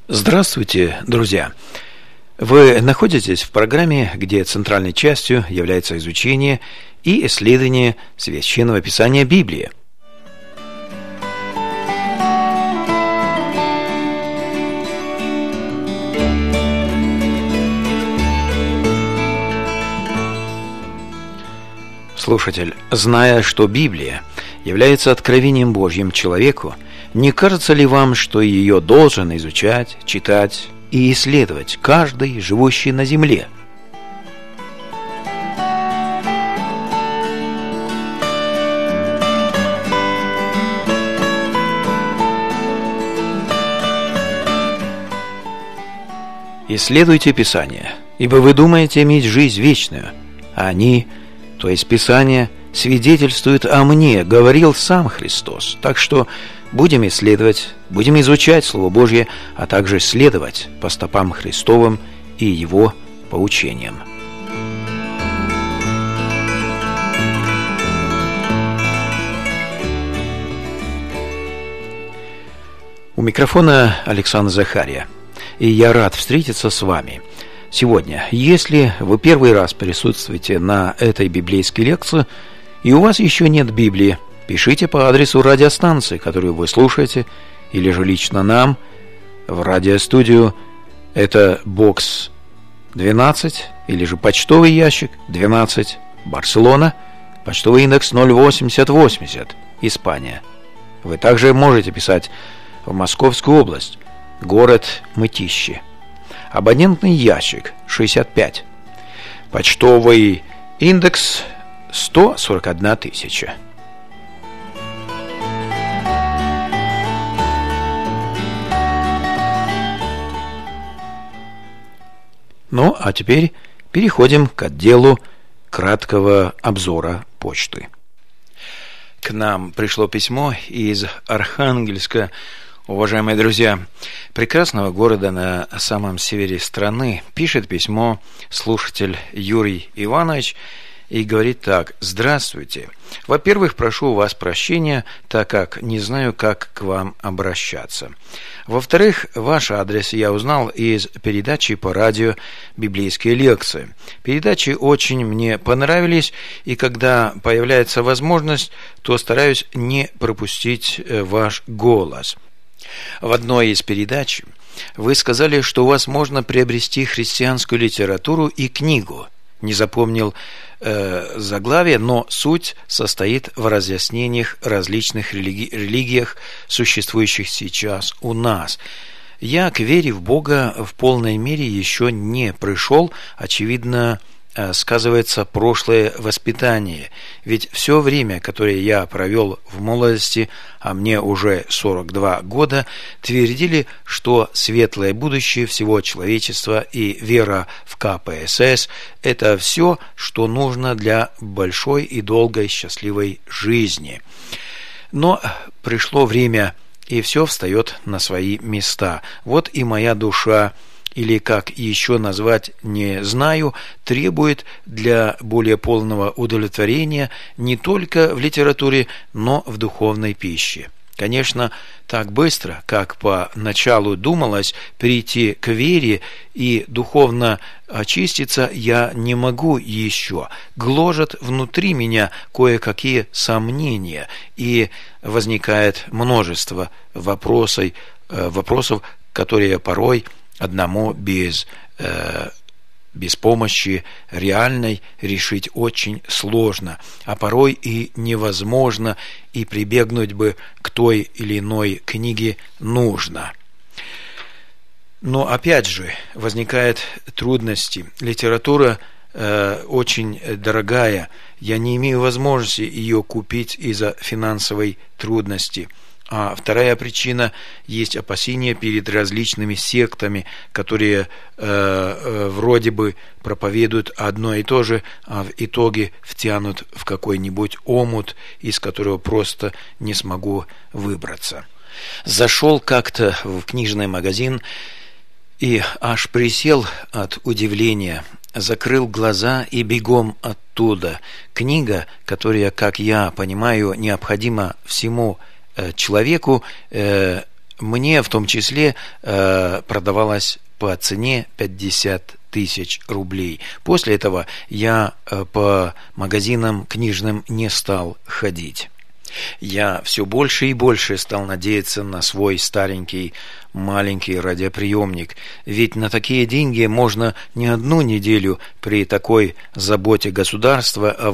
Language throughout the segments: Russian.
Здравствуйте, друзья! Вы находитесь в программе, где центральной частью является изучение и исследование Священного Писания Библии. Слушатель, зная, что Библия является откровением Божьим человеку, не кажется ли вам, что ее должен изучать, читать и исследовать каждый, живущий на земле? Исследуйте Писание, ибо вы думаете иметь жизнь вечную, а они, то есть Писание, свидетельствуют о мне, говорил сам Христос. Так что будем исследовать, будем изучать Слово Божье, а также следовать по стопам Христовым и Его поучениям. У микрофона Александр Захария, и я рад встретиться с вами. Сегодня, если вы первый раз присутствуете на этой библейской лекции, и у вас еще нет Библии, пишите по адресу радиостанции, которую вы слушаете, или же лично нам в радиостудию. Это бокс 12, или же почтовый ящик 12, Барселона, почтовый индекс 08080, Испания. Вы также можете писать в Московскую область, город Мытищи. Абонентный ящик 65, почтовый индекс 141 тысяча. Ну, а теперь переходим к отделу краткого обзора почты. К нам пришло письмо из Архангельска. Уважаемые друзья, прекрасного города на самом севере страны, пишет письмо слушатель Юрий Иванович и говорит так: «Здравствуйте. Во-первых, прошу у вас прощения, так как не знаю, как к вам обращаться. Во-вторых, ваш адрес я узнал из передачи по радио «Библейские лекции». Передачи очень мне понравились, и когда появляется возможность, то стараюсь не пропустить ваш голос. В одной из передач вы сказали, что у вас можно приобрести христианскую литературу и книгу. Не запомнил заглавие, но суть состоит в разъяснениях различных религиях, существующих сейчас у нас. Я к вере в Бога в полной мере еще не пришел, очевидно, сказывается прошлое воспитание, ведь все время, которое я провел в молодости, а мне уже 42 года, твердили, что светлое будущее всего человечества и вера в КПСС – это все, что нужно для большой и долгой счастливой жизни. Но пришло время, и все встает на свои места. Вот и моя душа, или как еще назвать не знаю, требует для более полного удовлетворения не только в литературе, но в духовной пище. Конечно, так быстро, как поначалу думалось, прийти к вере и духовно очиститься я не могу еще. Гложат внутри меня кое-какие сомнения, и возникает множество вопросов, которые порой одному без помощи реальной решить очень сложно, а порой и невозможно, и прибегнуть бы к той или иной книге нужно. Но опять же возникают трудности. Литература очень дорогая, я не имею возможности ее купить из-за финансовой трудности. А вторая причина – есть опасения перед различными сектами, которые вроде бы проповедуют одно и то же, а в итоге втянут в какой-нибудь омут, из которого просто не смогу выбраться. Зашел как-то в книжный магазин и аж присел от удивления, закрыл глаза и бегом оттуда. Книга, которая, как я понимаю, необходима всему человеку, мне в том числе продавалась по цене 50 тысяч рублей. После этого я по магазинам книжным не стал ходить. Я все больше и больше стал надеяться на свой старенький маленький радиоприемник, ведь на такие деньги можно не одну неделю при такой заботе государства о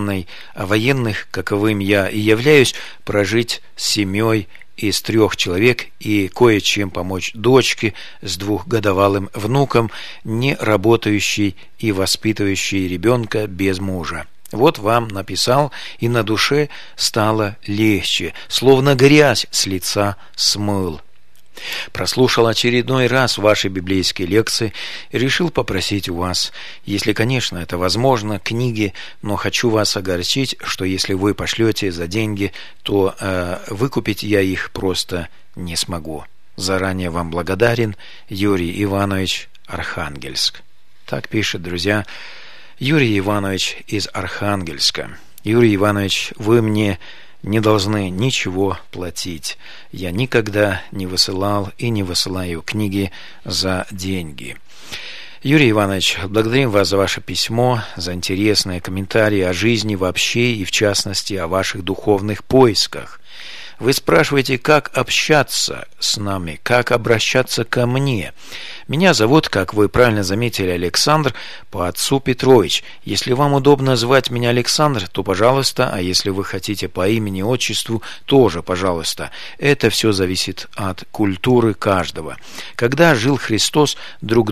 военных, каковым я и являюсь, прожить с семьей из 3 человек и кое-чем помочь дочке с 2-годовалым внуком, не работающей и воспитывающей ребенка без мужа. Вот вам написал, и на душе стало легче, словно грязь с лица смыл. Прослушал очередной раз ваши библейские лекции и решил попросить у вас, если, конечно, это возможно, книги, но хочу вас огорчить, что если вы пошлете за деньги, то выкупить я их просто не смогу. Заранее вам благодарен, Юрий Иванович, Архангельск. Так пишет, друзья, Юрий Иванович из Архангельска. Юрий Иванович, вы мне не должны ничего платить. Я никогда не высылал и не высылаю книги за деньги. Юрий Иванович, благодарим вас за ваше письмо, за интересные комментарии о жизни вообще и в частности о ваших духовных поисках. Вы спрашиваете, как общаться с нами, как обращаться ко мне. Меня зовут, как вы правильно заметили, Александр, по отцу Петрович. Если вам удобно звать меня Александр, то пожалуйста, а если вы хотите по имени, отчеству, тоже пожалуйста. Это все зависит от культуры каждого. Когда жил Христос, друг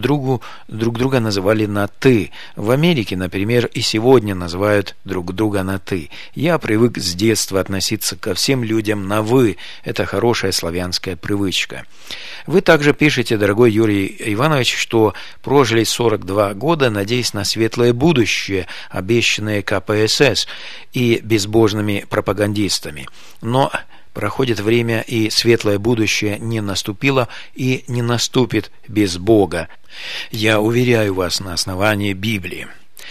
друга называли на «ты». В Америке, например, и сегодня называют друг друга на «ты». Я привык с детства относиться ко всем людям на «вы». Это хорошая славянская привычка. Вы также пишете, дорогой Юрий Иванович, что прожили 42 года, надеясь на светлое будущее, обещанное КПСС и безбожными пропагандистами. Но проходит время, и светлое будущее не наступило и не наступит без Бога. Я уверяю вас на основании Библии.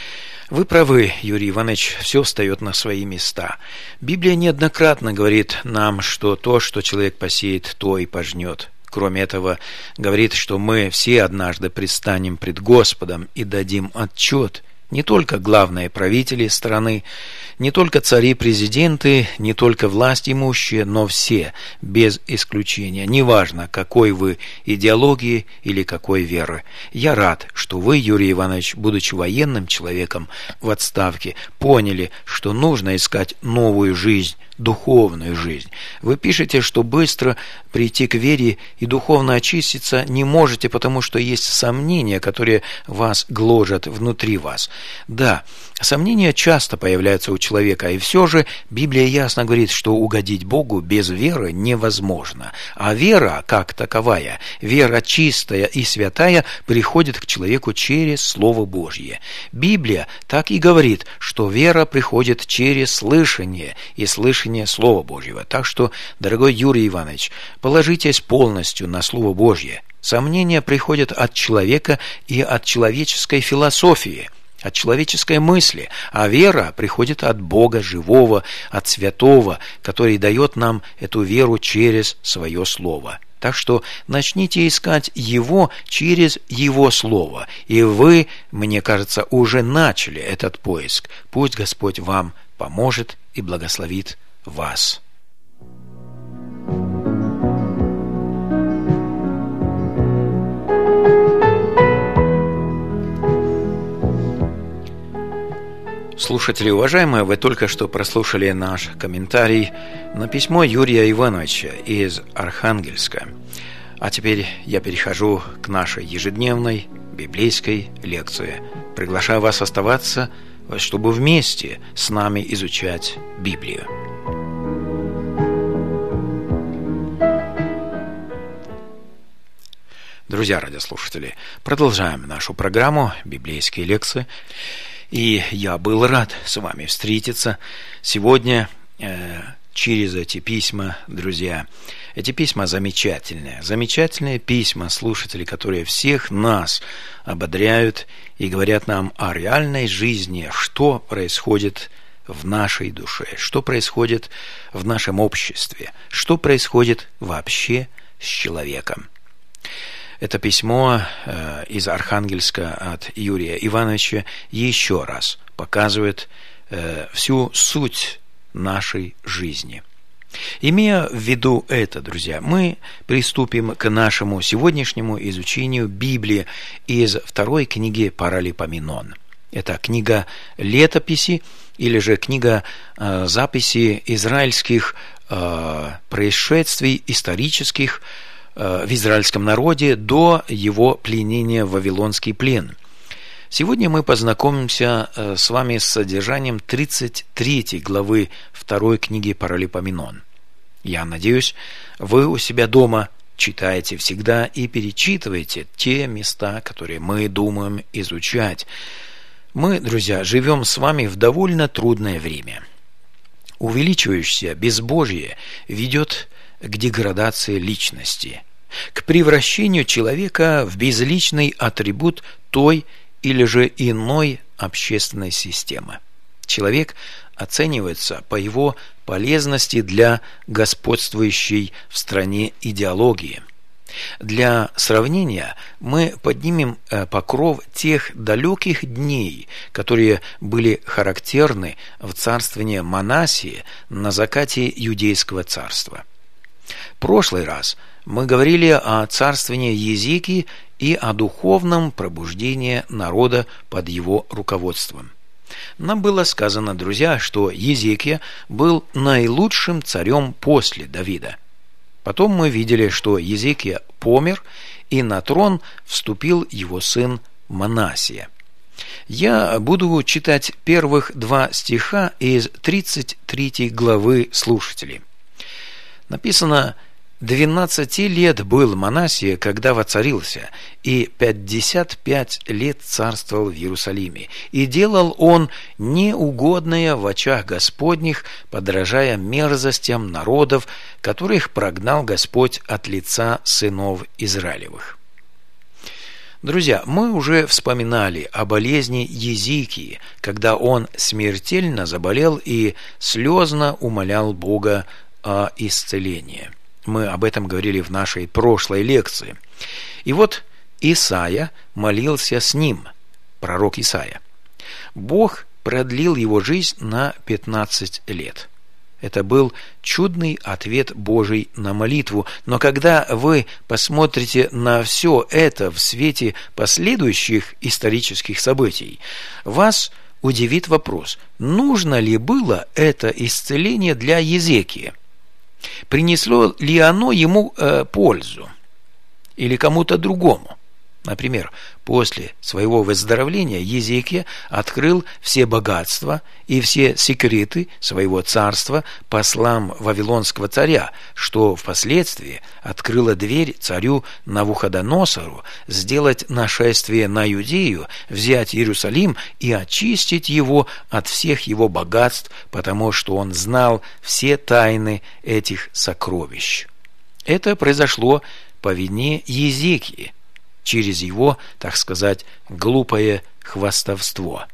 Вы правы, Юрий Иванович, все встает на свои места. Библия неоднократно говорит нам, что то, что человек посеет, то и пожнет. Кроме этого, говорит, что мы все однажды предстанем пред Господом и дадим отчет. Не только главные правители страны, не только цари-президенты, не только власть имущие, но все, без исключения, неважно, какой вы идеологии или какой веры. Я рад, что вы, Юрий Иванович, будучи военным человеком в отставке, поняли, что нужно искать новую жизнь, духовную жизнь. Вы пишете, что быстро прийти к вере и духовно очиститься не можете, потому что есть сомнения, которые вас гложат внутри вас. Да, сомнения часто появляются у человека, и все же Библия ясно говорит, что угодить Богу без веры невозможно. А вера, как таковая, вера чистая и святая, приходит к человеку через Слово Божье. Библия так и говорит, что вера приходит через слышание, и слышание Слова Божьего. Так что, дорогой Юрий Иванович, положитесь полностью на Слово Божье. Сомнения приходят от человека и от человеческой философии, от человеческой мысли, а вера приходит от Бога живого, от святого, который дает нам эту веру через свое Слово. Так что начните искать Его через Его Слово. И вы, мне кажется, уже начали этот поиск. Пусть Господь вам поможет и благословит вас. Слушатели уважаемые, вы только что прослушали наш комментарий на письмо Юрия Ивановича из Архангельска. А теперь я перехожу к нашей ежедневной библейской лекции. Приглашаю вас оставаться, чтобы вместе с нами изучать Библию. Друзья радиослушатели, продолжаем нашу программу «Библейские лекции». И я был рад с вами встретиться сегодня через эти письма, друзья. Эти письма замечательные письма слушателей, которые всех нас ободряют и говорят нам о реальной жизни, что происходит в нашей душе, что происходит в нашем обществе, что происходит вообще с человеком. Это письмо из Архангельска от Юрия Ивановича еще раз показывает всю суть нашей жизни. Имея в виду это, друзья, мы приступим к нашему сегодняшнему изучению Библии из второй книги Паралипоменон. Это книга летописи или же книга записи израильских происшествий исторических в израильском народе до его пленения в Вавилонский плен. Сегодня мы познакомимся с вами с содержанием 33 главы 2 книги Паралипоменон. Я надеюсь, вы у себя дома читаете всегда и перечитываете те места, которые мы думаем изучать. Мы, друзья, живем с вами в довольно трудное время. Увеличивающееся безбожие ведет к деградации личности, к превращению человека в безличный атрибут той или же иной общественной системы. Человек оценивается по его полезности для господствующей в стране идеологии. Для сравнения мы поднимем покров тех далеких дней, которые были характерны в царствовании Манассии на закате Иудейского царства. В прошлый раз мы говорили о царствовании Езекии и о духовном пробуждении народа под его руководством. Нам было сказано, друзья, что Езекия был наилучшим царем после Давида. Потом мы видели, что Езекия помер, и на трон вступил его сын Манассия. Я буду читать первых 2 стиха из 33 главы слушателей. Написано: 12 лет был Манассия, когда воцарился, и 55 лет царствовал в Иерусалиме. И делал он неугодное в очах Господних, подражая мерзостям народов, которых прогнал Господь от лица сынов Израилевых. Друзья, мы уже вспоминали о болезни Езекии, когда он смертельно заболел и слезно умолял Бога о исцелении. Мы об этом говорили в нашей прошлой лекции. И вот Исаия молился с ним, пророк Исаия. Бог продлил его жизнь на 15 лет. Это был чудный ответ Божий на молитву. Но когда вы посмотрите на все это в свете последующих исторических событий, вас удивит вопрос: нужно ли было это исцеление для Езекии? Принесло ли оно ему пользу или кому-то другому? Например, после своего выздоровления Езекия открыл все богатства и все секреты своего царства послам вавилонского царя, что впоследствии открыло дверь царю Навуходоносору сделать нашествие на Иудею, взять Иерусалим и очистить его от всех его богатств, потому что он знал все тайны этих сокровищ. Это произошло по вине Езекии, через его, так сказать, глупое хвастовство.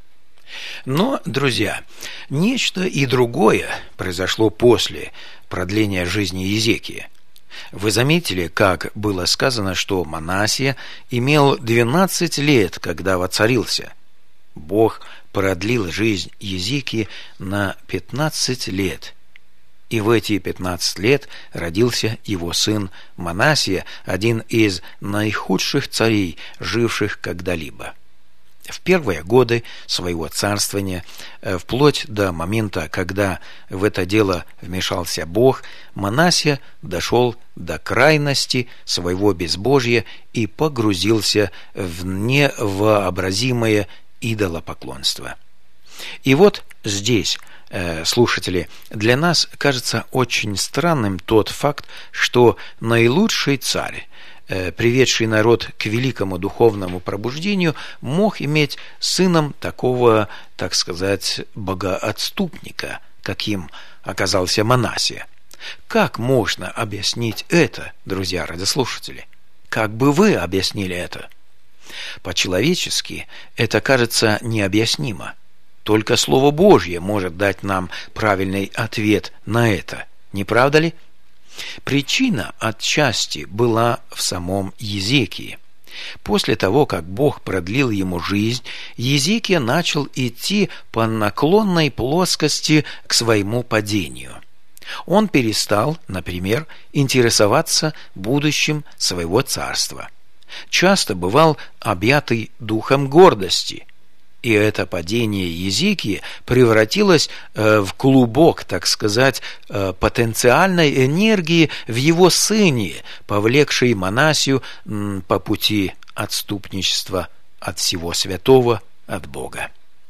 Но, друзья, нечто и другое произошло после продления жизни Езекии. Вы заметили, как было сказано, что Манассия имел 12 лет, когда воцарился. Бог продлил жизнь Езекии на 15 лет. И в эти 15 лет родился его сын Манассия, один из наихудших царей, живших когда-либо. В первые годы своего царствования, вплоть до момента, когда в это дело вмешался Бог, Манассия дошел до крайности своего безбожия и погрузился в невообразимое идолопоклонство. И вот здесь, слушатели, для нас кажется очень странным тот факт, что наилучший царь, приведший народ к великому духовному пробуждению, мог иметь сыном такого, так сказать, богоотступника, каким оказался Манассия. Как можно объяснить это, друзья радиослушатели? Как бы вы объяснили это? По-человечески это кажется необъяснимо. Только Слово Божье может дать нам правильный ответ на это. Не правда ли? Причина отчасти была в самом Езекии. После того, как Бог продлил ему жизнь, Езекия начал идти по наклонной плоскости к своему падению. Он перестал, например, интересоваться будущим своего царства. Часто бывал объятый духом гордости, и это падение Езекии превратилось в клубок, так сказать, потенциальной энергии в его сыне, повлекшей Манассию по пути отступничества от всего святого, от Бога.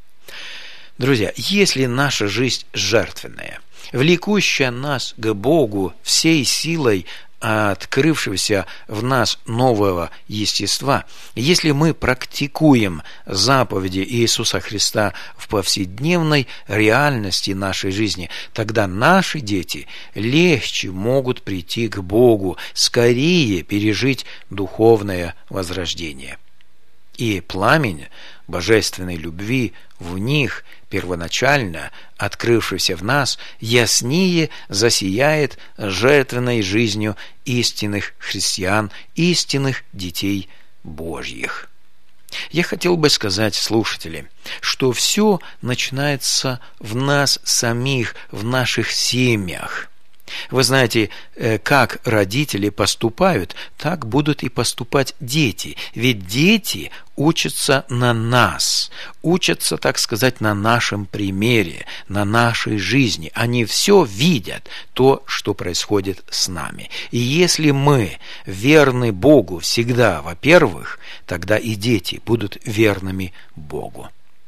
Друзья, если наша жизнь жертвенная, влекущая нас к Богу всей силой открывшегося в нас нового естества, если мы практикуем заповеди Иисуса Христа в повседневной реальности нашей жизни, тогда наши дети легче могут прийти к Богу, скорее пережить духовное возрождение. И пламень божественной любви в них, первоначально открывшийся в нас, яснее засияет жертвенной жизнью истинных христиан, истинных детей Божьих. Я хотел бы сказать, слушатели, что все начинается в нас самих, в наших семьях. Вы знаете, как родители поступают, так будут и поступать дети. Ведь дети учатся на нас, учатся, так сказать, на нашем примере, на нашей жизни. Они все видят, то, что происходит с нами. И если мы верны Богу всегда, во-первых, тогда и дети будут верными Богу.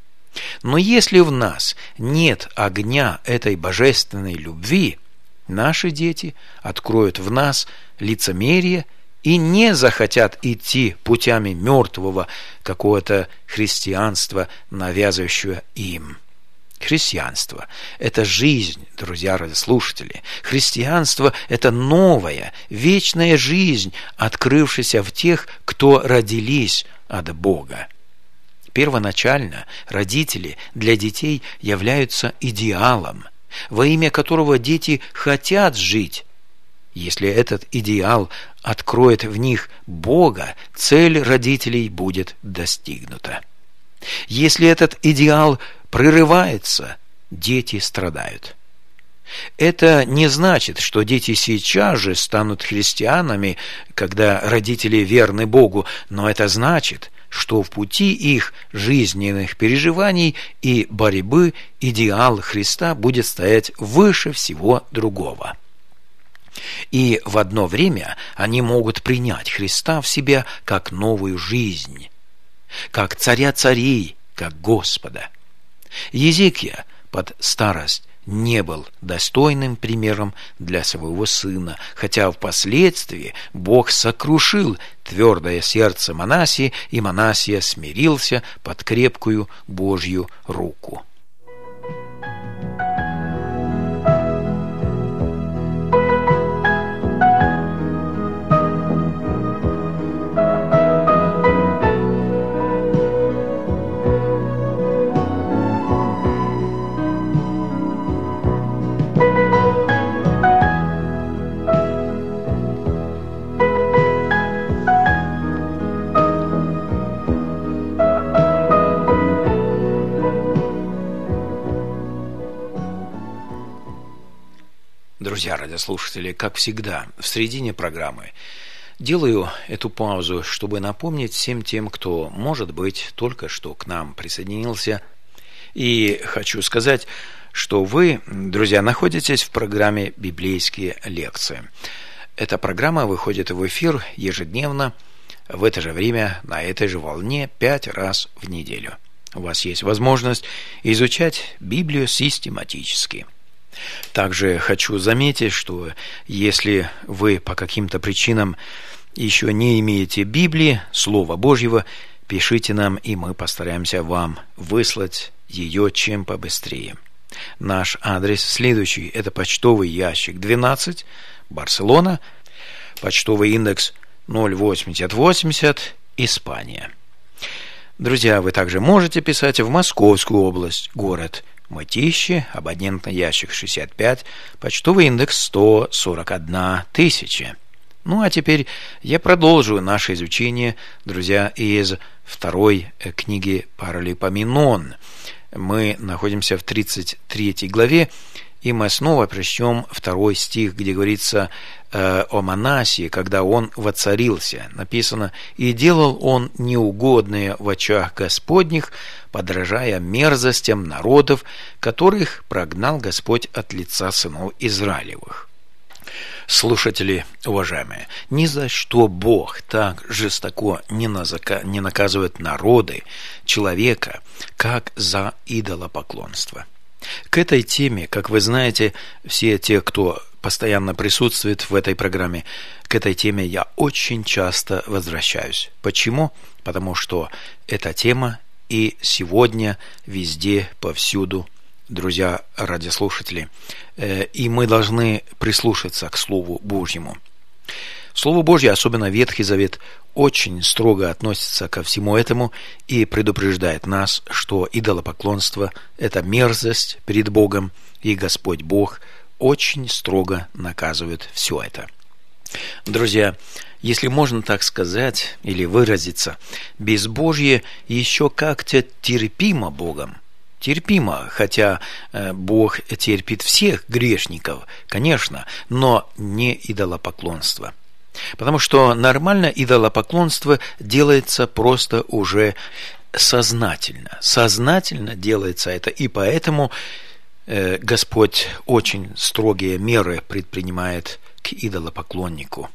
Но если в нас нет огня этой божественной любви, наши дети откроют в нас лицемерие и не захотят идти путями мертвого какого-то христианства, навязывающего им. Христианство – это жизнь, друзья радиослушатели. Христианство – это новая, вечная жизнь, открывшаяся в тех, кто родились от Бога. Первоначально родители для детей являются идеалом, во имя которого дети хотят жить. Если этот идеал откроет в них Бога, цель родителей будет достигнута. Если этот идеал прерывается, дети страдают. Это не значит, что дети сейчас же станут христианами, когда родители верны Богу, но это значит, что в пути их жизненных переживаний и борьбы идеал Христа будет стоять выше всего другого. И в одно время они могут принять Христа в себя как новую жизнь, как царя царей, как Господа. Езекия под старость не был достойным примером для своего сына, хотя впоследствии Бог сокрушил твердое сердце Манассии, и Манассия смирился под крепкую Божью руку. Друзья радиослушатели, как всегда, в середине программы делаю эту паузу, чтобы напомнить всем тем, кто, может быть, только что к нам присоединился. И хочу сказать, что вы, друзья, находитесь в программе «Библейские лекции». Эта программа выходит в эфир ежедневно, в это же время, на этой же волне, 5 раз в неделю. У вас есть возможность изучать Библию систематически. Также хочу заметить, что если вы по каким-то причинам еще не имеете Библии, Слова Божьего, пишите нам, и мы постараемся вам выслать ее чем побыстрее. Наш адрес следующий. Это почтовый ящик 12, Барселона, почтовый индекс 08080, Испания. Друзья, вы также можете писать в Московскую область, город Мытищи, абонентный ящик 65, почтовый индекс 141 тысяча. Ну а теперь я продолжу наше изучение, друзья, из второй книги Паралипоменон. Мы находимся в 33 главе, и мы снова прочтем 2 стих, где говорится о Манасии, когда он воцарился. Написано: «И делал он неугодное в очах Господних, подражая мерзостям народов, которых прогнал Господь от лица сынов Израилевых». Слушатели уважаемые, ни за что Бог так жестоко не наказывает народы, человека, как за идолопоклонство. К этой теме, как вы знаете, все те, кто постоянно присутствует в этой программе, к этой теме я очень часто возвращаюсь. Почему? Потому что эта тема и сегодня везде, повсюду, друзья радиослушатели, и мы должны прислушаться к Слову Божьему. Слово Божье, особенно Ветхий Завет, очень строго относится ко всему этому и предупреждает нас, что идолопоклонство – это мерзость перед Богом, и Господь Бог очень строго наказывает все это. Друзья, если можно так сказать или выразиться, безбожье еще как-то терпимо Богом. Терпимо, хотя Бог терпит всех грешников, конечно, но не идолопоклонство. Потому что нормально идолопоклонство делается просто уже сознательно. Сознательно делается это, и поэтому Господь очень строгие меры предпринимает к идолопоклоннику.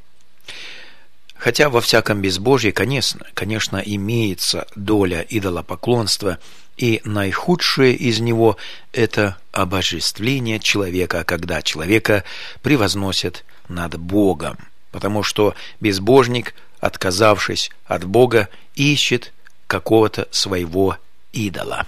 Хотя во всяком безбожье, конечно, имеется доля идолопоклонства, и наихудшее из него – это обожествление человека, когда человека превозносят над Богом. Потому что безбожник, отказавшись от Бога, ищет какого-то своего идола.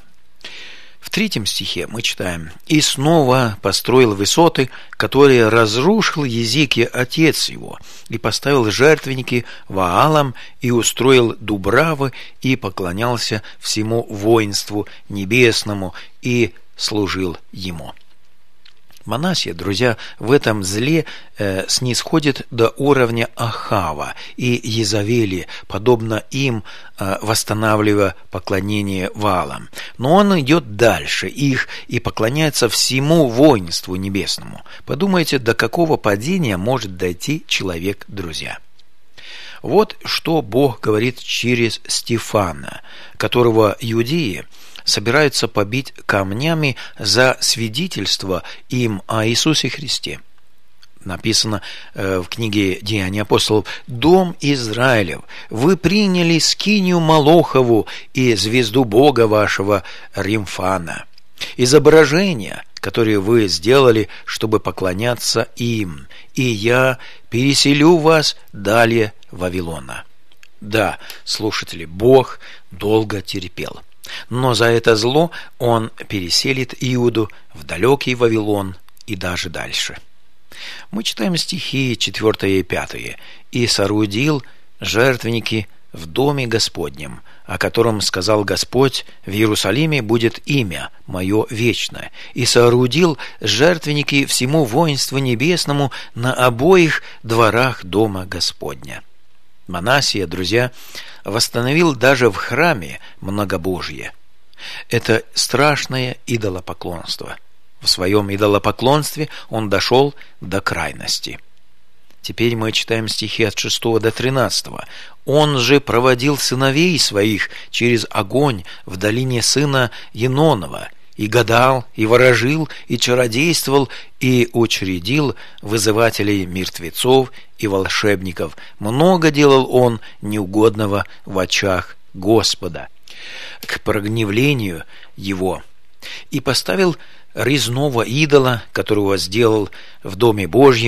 В 3 стихе мы читаем: «И снова построил высоты, которые разрушил Езекия отец его, и поставил жертвенники Ваалам, и устроил дубравы, и поклонялся всему воинству небесному, и служил ему». Манасия, друзья, в этом зле снисходит до уровня Ахава и Езавели, подобно им, восстанавливая поклонение Ваалам. Но он идет дальше их и поклоняется всему воинству небесному. Подумайте, до какого падения может дойти человек, друзья. Вот что Бог говорит через Стефана, которого иудеи собираются побить камнями за свидетельство им о Иисусе Христе. Написано в книге Деяний апостолов: «Дом Израилев, вы приняли скинию Молохову и звезду Бога вашего Римфана, изображения, которые вы сделали, чтобы поклоняться им, и я переселю вас далее Вавилона». Да, слушатели, Бог долго терпел. Но за это зло он переселит Иуду в далекий Вавилон и даже дальше. Мы читаем стихи 4 и 5. «И соорудил жертвенники в доме Господнем, о котором сказал Господь: в Иерусалиме будет имя мое вечное. И соорудил жертвенники всему воинству небесному на обоих дворах дома Господня». Манасия, друзья, восстановил даже в храме многобожие. Это страшное идолопоклонство. В своем идолопоклонстве он дошел до крайности. Теперь мы читаем стихи от 6 до 13. «Он же проводил сыновей своих через огонь в долине сына Енонова, и гадал, и ворожил, и чародействовал, и учредил вызывателей мертвецов и волшебников. Много делал он неугодного в очах Господа к прогневлению его. И поставил резного идола, которого сделал в доме Божьем,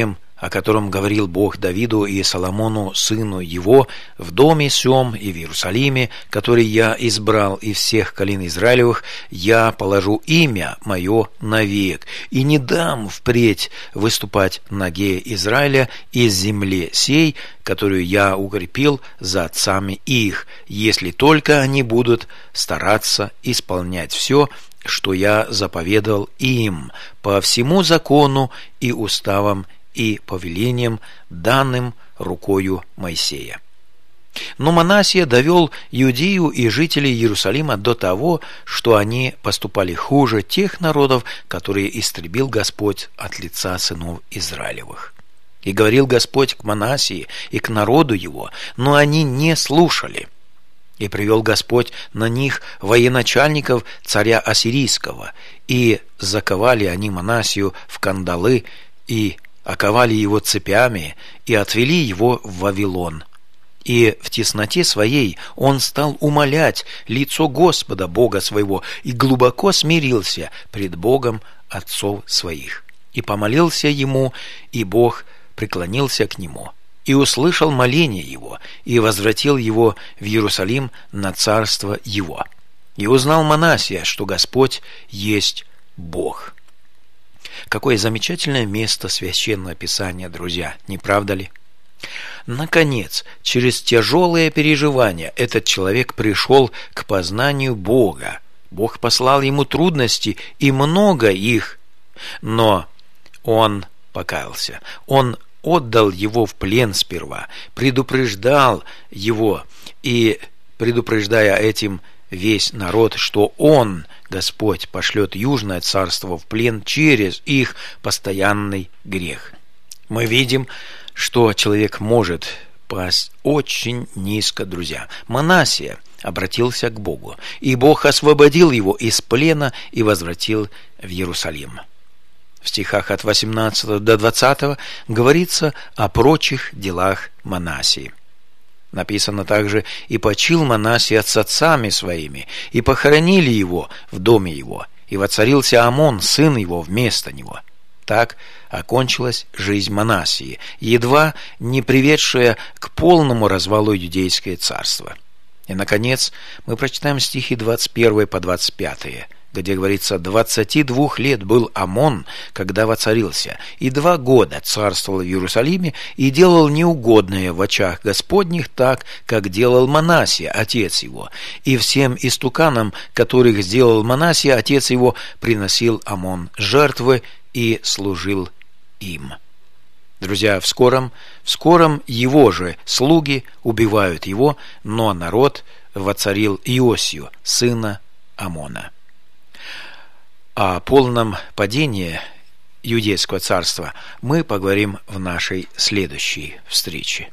о котором говорил Бог Давиду и Соломону, сыну его, в доме сем и в Иерусалиме, который я избрал из всех колен Израилевых, я положу имя мое навек, и не дам впредь выступать ноге Израиля из земли сей, которую я укрепил за отцами их, если только они будут стараться исполнять все, что я заповедал им по всему закону и уставам и повелениям, данным рукою Моисея. Но Манассия довел Иудею и жителей Иерусалима до того, что они поступали хуже тех народов, которые истребил Господь от лица сынов Израилевых. И говорил Господь к Манассии и к народу его, но они не слушали. И привел Господь на них военачальников царя Ассирийского, и заковали они Манассию в кандалы, и оковали его цепями, и отвели его в Вавилон. И в тесноте своей он стал умолять лицо Господа Бога своего, и глубоко смирился пред Богом отцов своих. И помолился ему, и Бог преклонился к нему, и услышал моление его, и возвратил его в Иерусалим на царство его. И узнал Манассия, что Господь есть Бог. Какое замечательное место Священного Писания, друзья, не правда ли? Наконец, через тяжелые переживания этот человек пришел к познанию Бога. Бог послал ему трудности, и много их, но он покаялся. Он отдал его в плен сперва, предупреждал его, и, предупреждая этим весь народ, что он, Господь, пошлет Южное царство в плен через их постоянный грех. Мы видим, что человек может пасть очень низко, друзья. Манассия обратился к Богу, и Бог освободил его из плена и возвратил в Иерусалим. В стихах от 18 до 20 говорится о прочих делах Манассии. Написано также: «И почил Манассия с отцами своими, и похоронили его в доме его, и воцарился Амон, сын его, вместо него». Так окончилась жизнь Манассии, едва не приведшая к полному развалу Иудейское царство. И, наконец, мы прочитаем стихи 21 по 25, где говорится: 22 лет был Амон, когда воцарился, и 2 года царствовал в Иерусалиме, и делал неугодное в очах Господних так, как делал Манассия, отец его. И всем истуканам, которых сделал Манассия, отец его, приносил Амон жертвы и служил им. Друзья, в скором его же слуги убивают его, но народ воцарил Иосию, сына Амона. О полном падении Иудейского царства мы поговорим в нашей следующей встрече.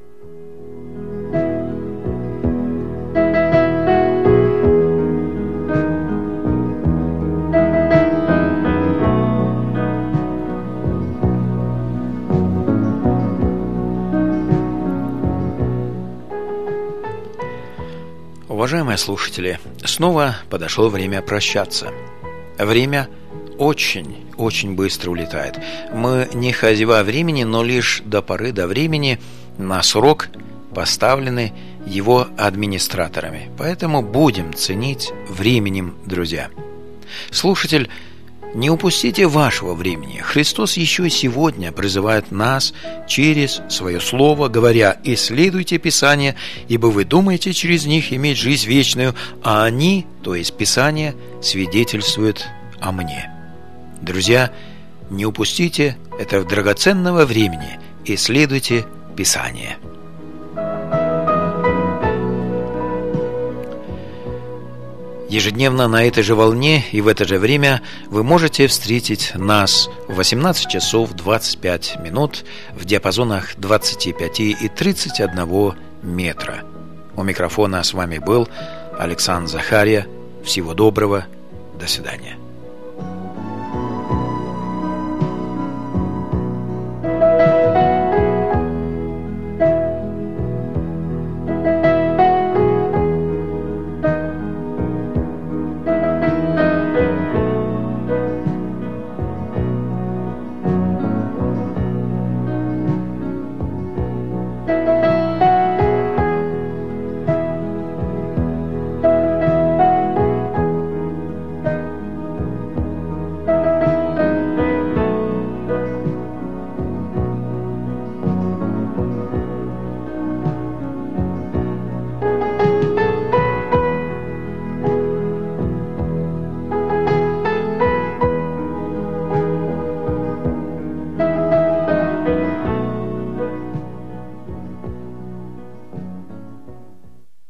Уважаемые слушатели, снова подошло время прощаться. Время очень быстро улетает. Мы не хозяева времени, но лишь до поры до времени на срок поставлены его администраторами. Поэтому будем ценить временем, друзья. Слушатель, не упустите вашего времени. Христос еще и сегодня призывает нас через свое слово, говоря: «Исследуйте Писание, ибо вы думаете через них иметь жизнь вечную, а они, то есть Писание, свидетельствуют о мне». Друзья, не упустите этого драгоценного времени. Исследуйте Писание. Ежедневно на этой же волне и в это же время вы можете встретить нас в 18 часов 25 минут в диапазонах 25 и 31 метра. У микрофона с вами был Александр Захария. Всего доброго. До свидания.